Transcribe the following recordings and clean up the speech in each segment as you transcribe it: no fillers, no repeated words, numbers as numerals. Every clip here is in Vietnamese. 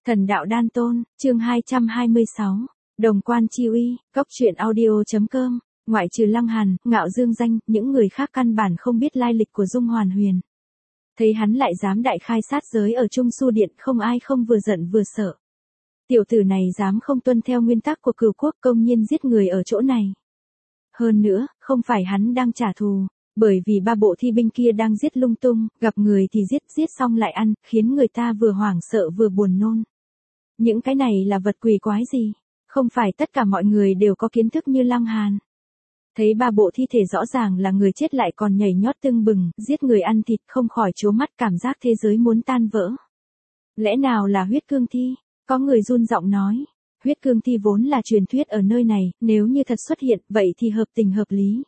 Thần đạo đan tôn, chương 226. Đồng quan chi uy, cốc truyện audio.com. Ngoại trừ Lăng Hàn, Ngạo Dương Danh, những người khác căn bản không biết lai lịch của Dung Hoàn Huyền. Thấy hắn lại dám đại khai sát giới ở Trung Su Điện, không ai không vừa giận vừa sợ. Tiểu tử này dám không tuân theo nguyên tắc của Cửu Quốc, công nhiên giết người ở chỗ này. Hơn nữa, không phải hắn đang trả thù, bởi vì ba bộ thi binh kia đang giết lung tung, gặp người thì giết xong lại ăn, khiến người ta vừa hoảng sợ vừa buồn nôn. Những cái này là vật quỷ quái gì? Không phải tất cả mọi người đều có kiến thức như Lăng Hàn. Thấy ba bộ thi thể rõ ràng là người chết lại còn nhảy nhót tưng bừng, giết người ăn thịt, không khỏi trố mắt, cảm giác thế giới muốn tan vỡ. Lẽ nào là huyết cương thi? Có người run giọng nói. Huyết cương thi vốn là truyền thuyết ở nơi này, nếu như thật xuất hiện, vậy thì hợp tình hợp lý.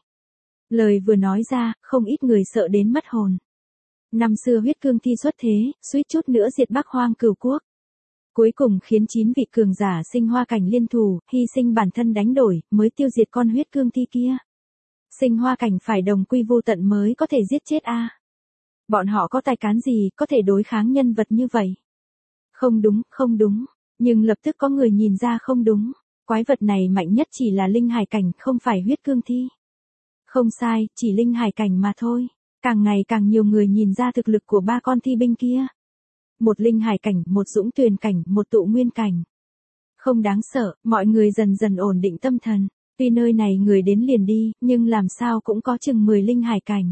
Lời vừa nói ra, không ít người sợ đến mất hồn. Năm xưa huyết cương thi xuất thế, suýt chút nữa diệt Bắc Hoang Cửu Quốc. Cuối cùng khiến 9 vị cường giả Sinh Hoa Cảnh liên thủ, hy sinh bản thân đánh đổi, mới tiêu diệt con huyết cương thi kia. Sinh Hoa Cảnh phải đồng quy vô tận mới có thể giết chết a. Bọn họ có tài cán gì, có thể đối kháng nhân vật như vậy? Không đúng, nhưng lập tức có người nhìn ra không đúng. Quái vật này mạnh nhất chỉ là linh hải cảnh, không phải huyết cương thi. Không sai, chỉ linh hải cảnh mà thôi. Càng ngày càng nhiều người nhìn ra thực lực của ba con thi binh kia. Một linh hải cảnh, một dũng tuyền cảnh, một tụ nguyên cảnh. Không đáng sợ, mọi người dần dần ổn định tâm thần. Tuy nơi này người đến liền đi, nhưng làm sao cũng có chừng 10 linh hải cảnh.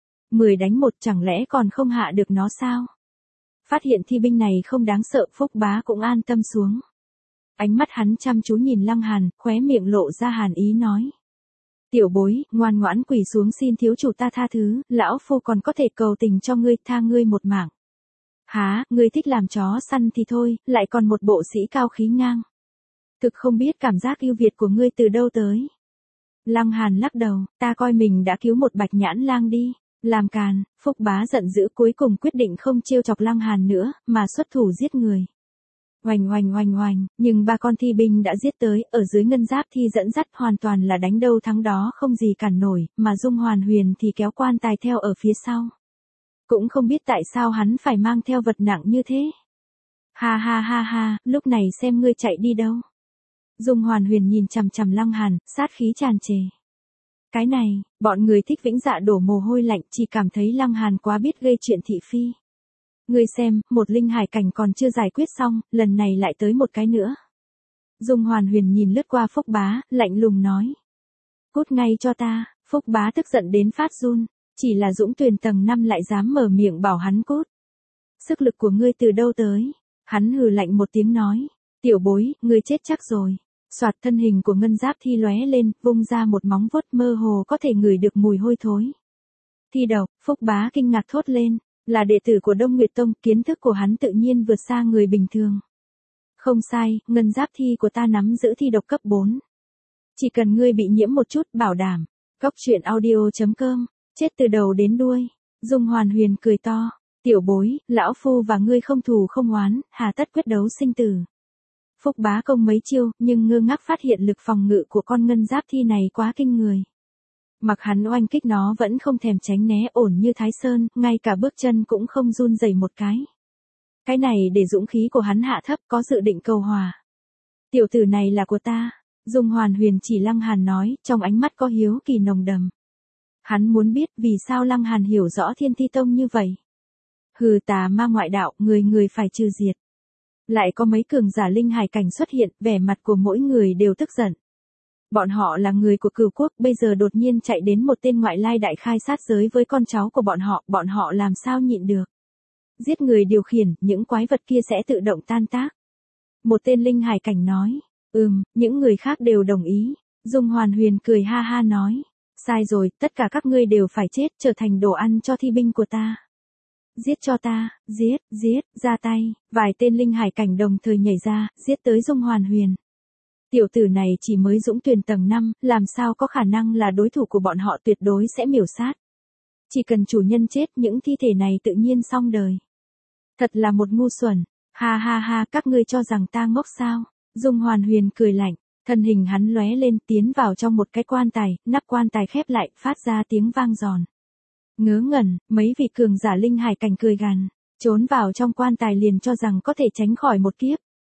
10 đánh 1 chẳng lẽ còn không hạ được nó sao? Phát hiện thi binh này không đáng sợ, Phúc Bá cũng an tâm xuống. Ánh mắt hắn chăm chú nhìn Lăng Hàn, khóe miệng lộ ra hàn ý nói. Tiểu bối, ngoan ngoãn quỳ xuống xin thiếu chủ ta tha thứ, lão phu còn có thể cầu tình cho ngươi, tha ngươi một mạng. Hả, ngươi thích làm chó săn thì thôi, lại còn một bộ sĩ cao khí ngang. Thực không biết cảm giác ưu việt của ngươi từ đâu tới. Lăng Hàn lắc đầu, ta coi mình đã cứu một bạch nhãn lang đi. Làm càn, Phúc Bá giận dữ cuối cùng quyết định không trêu chọc Lăng Hàn nữa, mà xuất thủ giết người. Oanh, nhưng ba con thi binh đã giết tới, ở dưới ngân giáp thi dẫn dắt hoàn toàn là đánh đâu thắng đó không gì cản nổi, mà Dung Hoàn Huyền thì kéo quan tài theo ở phía sau. Cũng không biết tại sao hắn phải mang theo vật nặng như thế. Ha, lúc này xem ngươi chạy đi đâu. Dung Hoàn Huyền nhìn chằm chằm Lăng Hàn, sát khí tràn trề. Cái này, bọn người thích Vĩnh Dạ đổ mồ hôi lạnh, chỉ cảm thấy Lăng Hàn quá biết gây chuyện thị phi. Ngươi xem, một linh hải cảnh còn chưa giải quyết xong, lần này lại tới một cái nữa. Dung Hoàn Huyền nhìn lướt qua Phúc Bá, lạnh lùng nói. Cút ngay cho ta, Phúc Bá tức giận đến phát run, chỉ là dũng tuyền tầng 5 lại dám mở miệng bảo hắn cút. Sức lực của ngươi từ đâu tới? Hắn hừ lạnh một tiếng nói. Tiểu bối, ngươi chết chắc rồi. Soạt, thân hình của ngân giáp thi lóe lên, vung ra một móng vuốt, mơ hồ có thể ngửi được mùi hôi thối. Thi độc, Phúc Bá kinh ngạc thốt lên, là đệ tử của Đông Nguyệt Tông, kiến thức của hắn tự nhiên vượt xa người bình thường. Không sai, ngân giáp thi của ta nắm giữ thi độc cấp 4. Chỉ cần ngươi bị nhiễm một chút, bảo đảm. Cốc truyện audio.com, chết từ đầu đến đuôi. Dung Hoàn Huyền cười to, tiểu bối, lão phu và ngươi không thù không oán, hà tất quyết đấu sinh tử. Phúc Bá công mấy chiêu, nhưng ngơ ngác phát hiện lực phòng ngự của con ngân giáp thi này quá kinh người. Mặc hắn oanh kích nó vẫn không thèm tránh né, ổn như Thái Sơn, ngay cả bước chân cũng không run rẩy một cái. Cái này để dũng khí của hắn hạ thấp, có dự định cầu hòa. Tiểu tử này là của ta. Dung Hoàn Huyền chỉ Lăng Hàn nói, trong ánh mắt có hiếu kỳ nồng đầm. Hắn muốn biết vì sao Lăng Hàn hiểu rõ Thiên Thi Tông như vậy. Hừ, tà ma ngoại đạo, người phải trừ diệt. Lại có mấy cường giả linh hải cảnh xuất hiện, vẻ mặt của mỗi người đều tức giận. Bọn họ là người của Cửu Quốc, bây giờ đột nhiên chạy đến một tên ngoại lai đại khai sát giới với con cháu của bọn họ làm sao nhịn được. Giết người điều khiển, những quái vật kia sẽ tự động tan tác. Một tên linh hải cảnh nói, những người khác đều đồng ý. Dung Hoàn Huyền cười ha ha nói, sai rồi, tất cả các ngươi đều phải chết, trở thành đồ ăn cho thi binh của ta. Giết cho ta, giết, ra tay, vài tên linh hải cảnh đồng thời nhảy ra, giết tới Dung Hoàn Huyền. Tiểu tử này chỉ mới dũng tuyền tầng 5, làm sao có khả năng là đối thủ của bọn họ, tuyệt đối sẽ miểu sát. Chỉ cần chủ nhân chết, những thi thể này tự nhiên xong đời. Thật là một ngu xuẩn, ha, các ngươi cho rằng ta ngốc sao? Dung Hoàn Huyền cười lạnh, thân hình hắn lóe lên tiến vào trong một cái quan tài, nắp quan tài khép lại, phát ra tiếng vang giòn. Ngớ ngẩn, mấy vị cường giả linh hải cảnh cười gằn, trốn vào trong quan tài liền cho rằng có thể tránh khỏi một kiếp.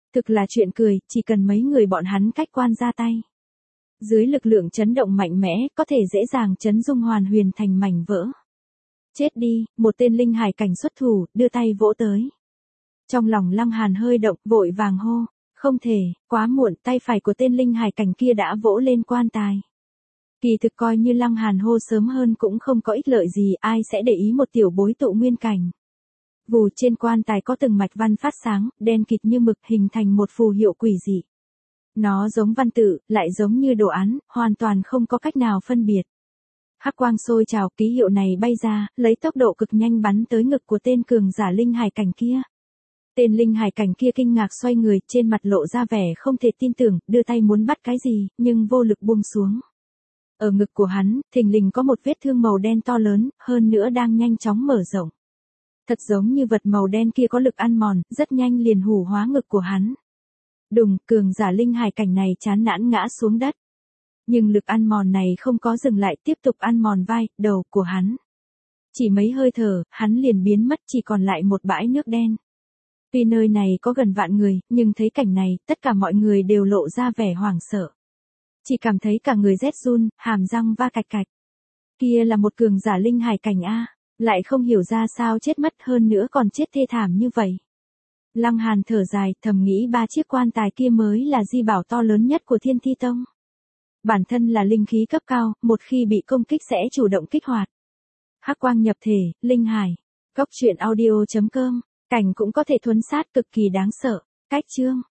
Thực là chuyện cười, chỉ cần mấy người bọn hắn cách quan ra tay. Dưới lực lượng chấn động mạnh mẽ, có thể dễ dàng chấn Dung Hoàn Huyền thành mảnh vỡ. Chết đi, một tên linh hải cảnh xuất thủ, đưa tay vỗ tới. Trong lòng Lăng Hàn hơi động, vội vàng hô. Không thể, quá muộn, tay phải của tên linh hải cảnh kia đã vỗ lên quan tài. Kỳ thực coi như Lăng Hàn hô sớm hơn cũng không có ích lợi gì, ai sẽ để ý một tiểu bối tụ nguyên cảnh. Vù trên quan tài có từng mạch văn phát sáng, đen kịt như mực, hình thành một phù hiệu quỷ dị. Nó giống văn tự, lại giống như đồ án, hoàn toàn không có cách nào phân biệt. Hắc quang sôi trào, ký hiệu này bay ra, lấy tốc độ cực nhanh bắn tới ngực của tên cường giả linh hải cảnh kia. Tên linh hải cảnh kia kinh ngạc xoay người, trên mặt lộ ra vẻ không thể tin tưởng, đưa tay muốn bắt cái gì, nhưng vô lực buông xuống. Ở ngực của hắn, thình lình có một vết thương màu đen to lớn, hơn nữa đang nhanh chóng mở rộng. Thật giống như vật màu đen kia có lực ăn mòn, rất nhanh liền hủ hóa ngực của hắn. Đùng, cường giả linh hải cảnh này chán nản ngã xuống đất. Nhưng lực ăn mòn này không có dừng lại, tiếp tục ăn mòn vai, đầu của hắn. Chỉ mấy hơi thở, hắn liền biến mất, chỉ còn lại một bãi nước đen. Tuy nơi này có gần vạn người, nhưng thấy cảnh này, tất cả mọi người đều lộ ra vẻ hoảng sợ. Chỉ cảm thấy cả người rét run, hàm răng va cạch cạch. Kia là một cường giả linh hải cảnh A, lại không hiểu ra sao chết mất, hơn nữa còn chết thê thảm như vậy. Lăng Hàn thở dài, thầm nghĩ 3 chiếc quan tài kia mới là di bảo to lớn nhất của Thiên Thi Tông. Bản thân là linh khí cấp cao, một khi bị công kích sẽ chủ động kích hoạt. Hắc quang nhập thể, linh hải. Cốc truyện audio.com, cảnh cũng có thể thuấn sát cực kỳ đáng sợ. Cách chương.